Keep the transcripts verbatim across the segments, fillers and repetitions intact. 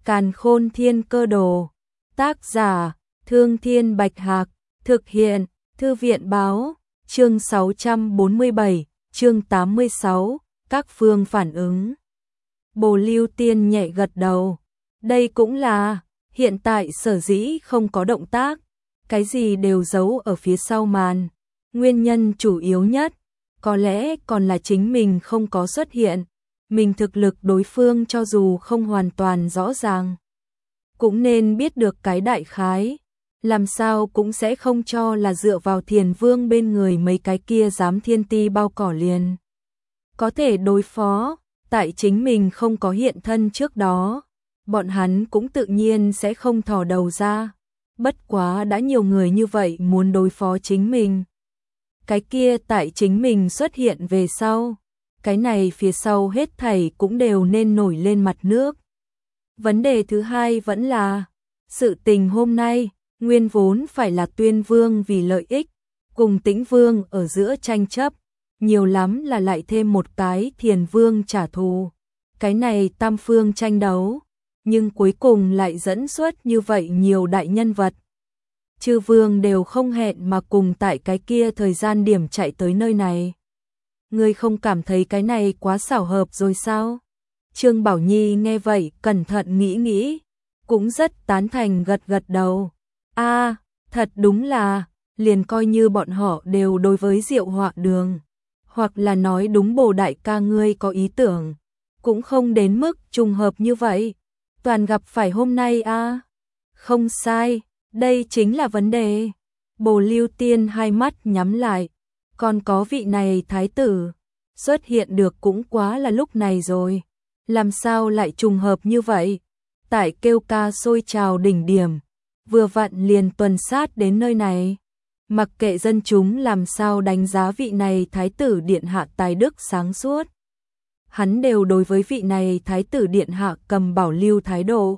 Càn Khôn Thiên Cơ Đồ. Tác giả: Thương Thiên Bạch Hạc. Thực hiện: Thư viện báo. Chương sáu trăm bốn mươi bảy, chương tám mươi sáu, các phương phản ứng. Bồ Lưu Tiên nhẹ gật đầu. Đây cũng là, hiện tại sở dĩ không có động tác, cái gì đều giấu ở phía sau màn. Nguyên nhân chủ yếu nhất, có lẽ còn là chính mình không có xuất hiện. Mình thực lực đối phương cho dù không hoàn toàn rõ ràng, cũng nên biết được cái đại khái. Làm sao cũng sẽ không cho là dựa vào Thiền Vương bên người mấy cái kia dám thiên ti bao cỏ liền có thể đối phó. Tại chính mình không có hiện thân trước đó, bọn hắn cũng tự nhiên sẽ không thò đầu ra. Bất quá đã nhiều người như vậy muốn đối phó chính mình. Cái kia tại chính mình xuất hiện về sau, cái này phía sau hết thảy cũng đều nên nổi lên mặt nước. Vấn đề thứ hai vẫn là, sự tình hôm nay, nguyên vốn phải là Tuyên Vương vì lợi ích, cùng Tĩnh Vương ở giữa tranh chấp, nhiều lắm là lại thêm một cái Thiền Vương trả thù. Cái này tam phương tranh đấu, nhưng cuối cùng lại dẫn xuất như vậy nhiều đại nhân vật. Chư vương đều không hẹn mà cùng tại cái kia thời gian điểm chạy tới nơi này. Ngươi không cảm thấy cái này quá xảo hợp rồi sao? Trương Bảo Nhi nghe vậy cẩn thận nghĩ nghĩ, cũng rất tán thành gật gật đầu. A, à, thật đúng là, liền coi như bọn họ đều đối với Diệu Họa Đường, hoặc là nói đúng Bồ đại ca ngươi có ý tưởng, cũng không đến mức trùng hợp như vậy. Toàn gặp phải hôm nay a. À? Không sai, đây chính là vấn đề. Bồ Lưu Tiên hai mắt nhắm lại, còn có vị này thái tử xuất hiện được cũng quá là lúc này rồi. Làm sao lại trùng hợp như vậy? Tại kêu ca sôi trào đỉnh điểm, vừa vặn liền tuần sát đến nơi này. Mặc kệ dân chúng làm sao đánh giá vị này thái tử điện hạ tài đức sáng suốt, hắn đều đối với vị này thái tử điện hạ cầm bảo lưu thái độ.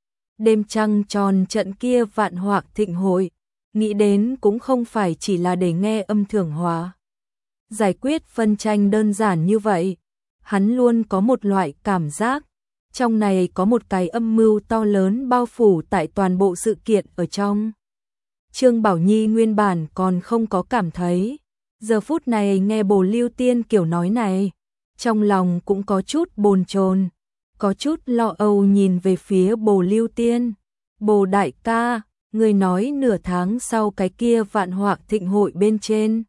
Đêm trăng tròn trận kia vạn họa thịnh hội, nghĩ đến cũng không phải chỉ là để nghe âm thưởng hòa giải quyết phân tranh đơn giản như vậy. Hắn luôn có một loại cảm giác, trong này có một cái âm mưu to lớn bao phủ tại toàn bộ sự kiện ở trong. Trương Bảo Nhi nguyên bản còn không có cảm thấy, giờ phút này nghe Bồ Lưu Tiên kiểu nói này, trong lòng cũng có chút bồn chồn, có chút lo âu nhìn về phía Bồ Lưu Tiên. Bồ đại ca, người nói nửa tháng sau cái kia vạn họa thịnh hội bên trên,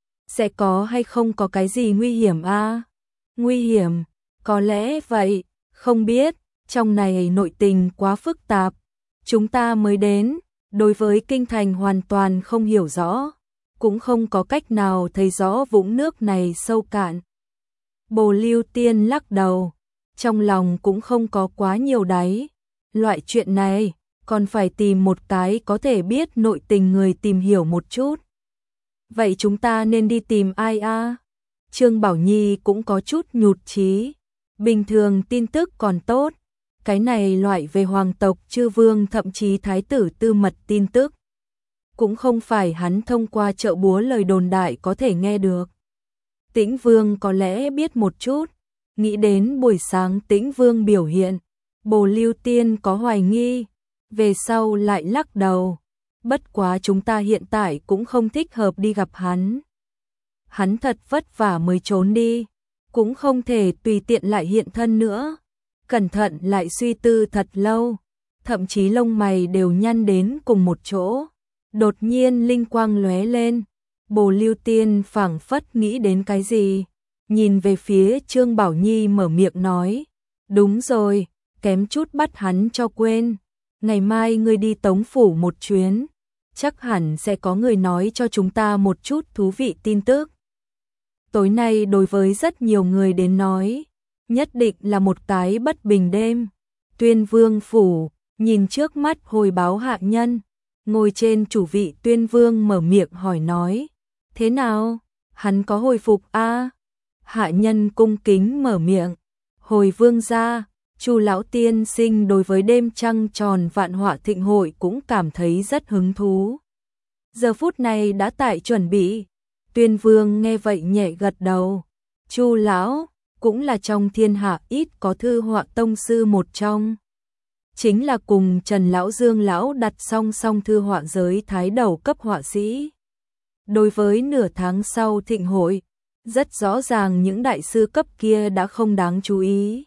sẽ có hay không có cái gì nguy hiểm a? À? Nguy hiểm, có lẽ vậy, không biết, trong này nội tình quá phức tạp. Chúng ta mới đến, đối với kinh thành hoàn toàn không hiểu rõ, cũng không có cách nào thấy rõ vũng nước này sâu cạn. Bồ Lưu Tiên lắc đầu, trong lòng cũng không có quá nhiều đáy. Loại chuyện này, còn phải tìm một cái có thể biết nội tình người tìm hiểu một chút. Vậy chúng ta nên đi tìm ai a? À? Trương Bảo Nhi cũng có chút nhụt chí. Bình thường tin tức còn tốt, cái này loại về hoàng tộc chư vương thậm chí thái tử tư mật tin tức, cũng không phải hắn thông qua chợ búa lời đồn đại có thể nghe được. Tĩnh Vương có lẽ biết một chút, nghĩ đến buổi sáng Tĩnh Vương biểu hiện, Bồ Lưu Tiên có hoài nghi, về sau lại lắc đầu. Bất quá chúng ta hiện tại cũng không thích hợp đi gặp hắn. Hắn thật vất vả mới trốn đi, cũng không thể tùy tiện lại hiện thân nữa. Cẩn thận lại suy tư thật lâu, thậm chí lông mày đều nhăn đến cùng một chỗ. Đột nhiên linh quang lóe lên, Bồ Lưu Tiên phảng phất nghĩ đến cái gì, nhìn về phía Trương Bảo Nhi mở miệng nói, đúng rồi, kém chút bắt hắn cho quên. Ngày mai ngươi đi Tống phủ một chuyến, chắc hẳn sẽ có người nói cho chúng ta một chút thú vị tin tức. Tối nay đối với rất nhiều người đến nói, nhất định là một cái bất bình đêm. Tuyên Vương phủ, nhìn trước mắt hồi báo hạ nhân, ngồi trên chủ vị Tuyên Vương mở miệng hỏi nói, thế nào, hắn có hồi phục a? À? Hạ nhân cung kính mở miệng, hồi vương gia, Chu lão tiên sinh đối với đêm trăng tròn vạn họa thịnh hội cũng cảm thấy rất hứng thú. Giờ phút này đã tại chuẩn bị. Tuyên Vương nghe vậy nhẹ gật đầu. Chu lão cũng là trong thiên hạ ít có thư họa tông sư một trong. chính là cùng Trần Lão Dương Lão đặt song song thư họa giới thái đầu cấp họa sĩ. Đối với nửa tháng sau thịnh hội, rất rõ ràng những đại sư cấp kia đã không đáng chú ý.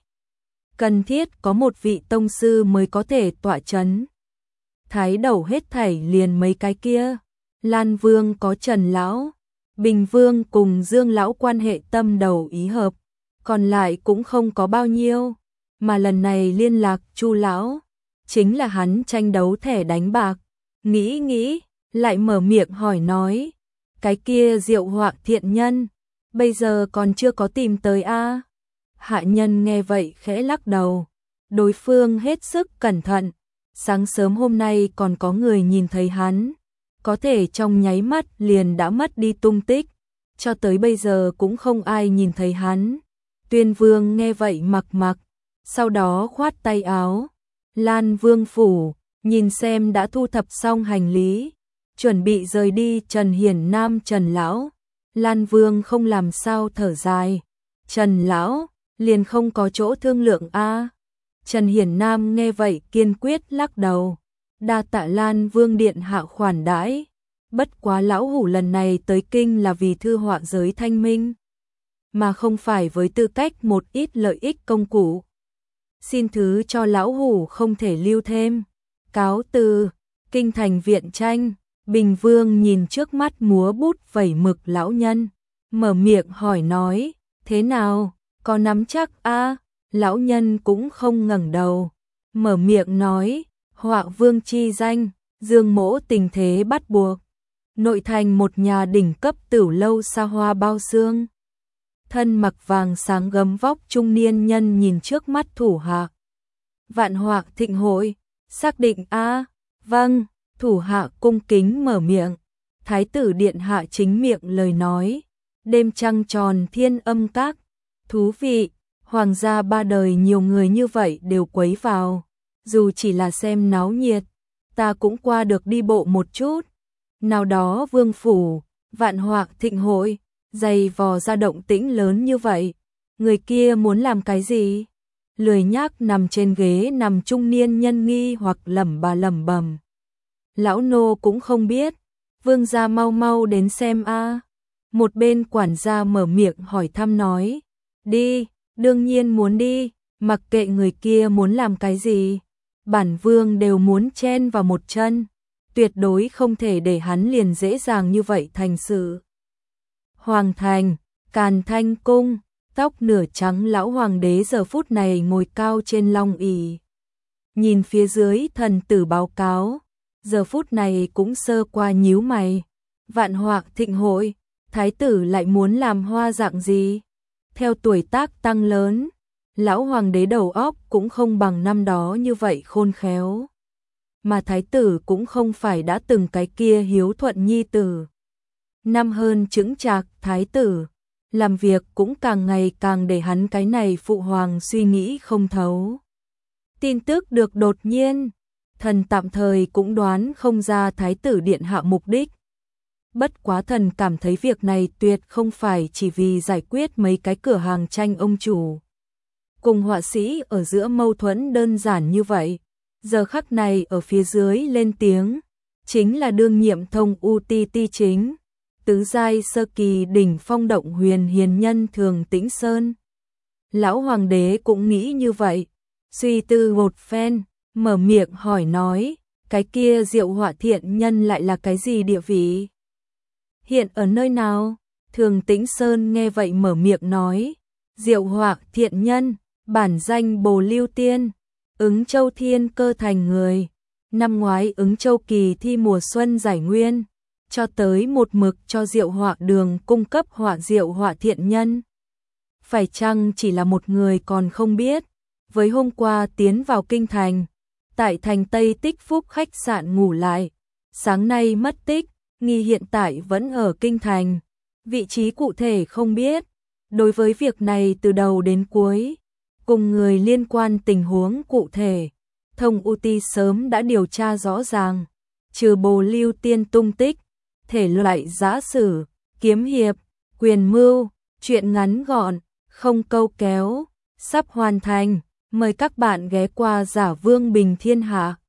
Cần thiết có một vị tông sư mới có thể tọa chấn. Thái đầu hết thảy liền mấy cái kia. Lan Vương có Trần Lão, Bình Vương cùng Dương Lão quan hệ tâm đầu ý hợp, còn lại cũng không có bao nhiêu. Mà lần này liên lạc Chu Lão, chính là hắn tranh đấu thẻ đánh bạc. Nghĩ nghĩ, lại mở miệng hỏi nói, cái kia Diệu Họa thiện nhân, bây giờ còn chưa có tìm tới a à? Hạ nhân nghe vậy khẽ lắc đầu, đối phương hết sức cẩn thận, sáng sớm hôm nay còn có người nhìn thấy hắn, có thể trong nháy mắt liền đã mất đi tung tích, cho tới bây giờ cũng không ai nhìn thấy hắn. Tuyên Vương nghe vậy mặc mặc, sau đó khoát tay áo, Lan Vương phủ, nhìn xem đã thu thập xong hành lý, chuẩn bị rời đi. Trần Hiển Nam Trần Lão, Lan Vương không làm sao thở dài, Trần Lão, liền không có chỗ thương lượng a à? Trần Hiển Nam nghe vậy kiên quyết lắc đầu, đa tạ Lan Vương điện hạ khoản đãi, bất quá lão hủ lần này tới kinh là vì thư họa giới thanh minh, mà không phải với tư cách một ít lợi ích công cụ. Xin thứ cho lão hủ không thể lưu thêm. Cáo từ. Kinh thành viện tranh, Bình Vương nhìn trước mắt múa bút vẩy mực lão nhân, mở miệng hỏi nói, thế nào, có nắm chắc a à? Lão nhân cũng không ngẩng đầu, mở miệng nói, họa vương chi danh, Dương Mỗ tình thế bắt buộc. Nội thành một nhà đỉnh cấp tửu lâu xa hoa bao xương. Thân mặc vàng sáng gấm vóc trung niên nhân nhìn trước mắt thủ hạ. Vạn họa thịnh hội, xác định a à? Vâng, thủ hạ cung kính mở miệng. Thái tử điện hạ chính miệng lời nói. Đêm trăng tròn thiên âm các. Thú vị, hoàng gia ba đời nhiều người như vậy đều quấy vào. Dù chỉ là xem náo nhiệt, ta cũng qua được đi bộ một chút. Nào đó vương phủ, vạn họa thịnh hội, dày vò ra động tĩnh lớn như vậy. Người kia muốn làm cái gì? Lười nhác nằm trên ghế nằm trung niên nhân nghi hoặc lẩm bà lẩm bẩm. Lão nô cũng không biết, vương gia mau mau đến xem a. Một bên quản gia mở miệng hỏi thăm nói, đi, đương nhiên muốn đi, mặc kệ người kia muốn làm cái gì, bản vương đều muốn chen vào một chân, tuyệt đối không thể để hắn liền dễ dàng như vậy thành sự. Hoàng thành, Càn Thanh cung, tóc nửa trắng lão hoàng đế giờ phút này ngồi cao trên long ỷ, nhìn phía dưới thần tử báo cáo, giờ phút này cũng sơ qua nhíu mày. Vạn họa thịnh hội, thái tử lại muốn làm hoa dạng gì? Theo tuổi tác tăng lớn, lão hoàng đế đầu óc cũng không bằng năm đó như vậy khôn khéo. Mà thái tử cũng không phải đã từng cái kia hiếu thuận nhi tử. Năm hơn chững chạc thái tử, làm việc cũng càng ngày càng để hắn cái này phụ hoàng suy nghĩ không thấu. Tin tức được đột nhiên, thần tạm thời cũng đoán không ra thái tử điện hạ mục đích. Bất quá thần cảm thấy việc này tuyệt không phải chỉ vì giải quyết mấy cái cửa hàng tranh ông chủ cùng họa sĩ ở giữa mâu thuẫn đơn giản như vậy. Giờ khắc này ở phía dưới lên tiếng, chính là đương nhiệm thông u ti ti chính, tứ giai sơ kỳ đỉnh phong động huyền hiền nhân Thường Tĩnh Sơn. Lão hoàng đế cũng nghĩ như vậy, suy tư một phen, mở miệng hỏi nói, cái kia Diệu Họa thiện nhân lại là cái gì địa vị? Hiện ở nơi nào? Thường Tĩnh Sơn nghe vậy mở miệng nói, Diệu Họa thiện nhân, bản danh Bồ Lưu Tiên, Ứng Châu Thiên Cơ thành người. Năm ngoái Ứng Châu kỳ thi mùa xuân giải nguyên, cho tới một mực cho Diệu Họa đường cung cấp họa Diệu Họa thiện nhân. Phải chăng chỉ là một người còn không biết, với hôm qua tiến vào kinh thành, tại thành Tây Tích Phúc khách sạn ngủ lại, sáng nay mất tích, nghi hiện tại vẫn ở kinh thành, vị trí cụ thể không biết. Đối với việc này từ đầu đến cuối, cùng người liên quan tình huống cụ thể, thông u ti sớm đã điều tra rõ ràng, trừ Bồ Lưu Tiên tung tích, thể loại giã sử, kiếm hiệp, quyền mưu, chuyện ngắn gọn, không câu kéo, sắp hoàn thành. Mời các bạn ghé qua Giả Vương Bình Thiên Hạ.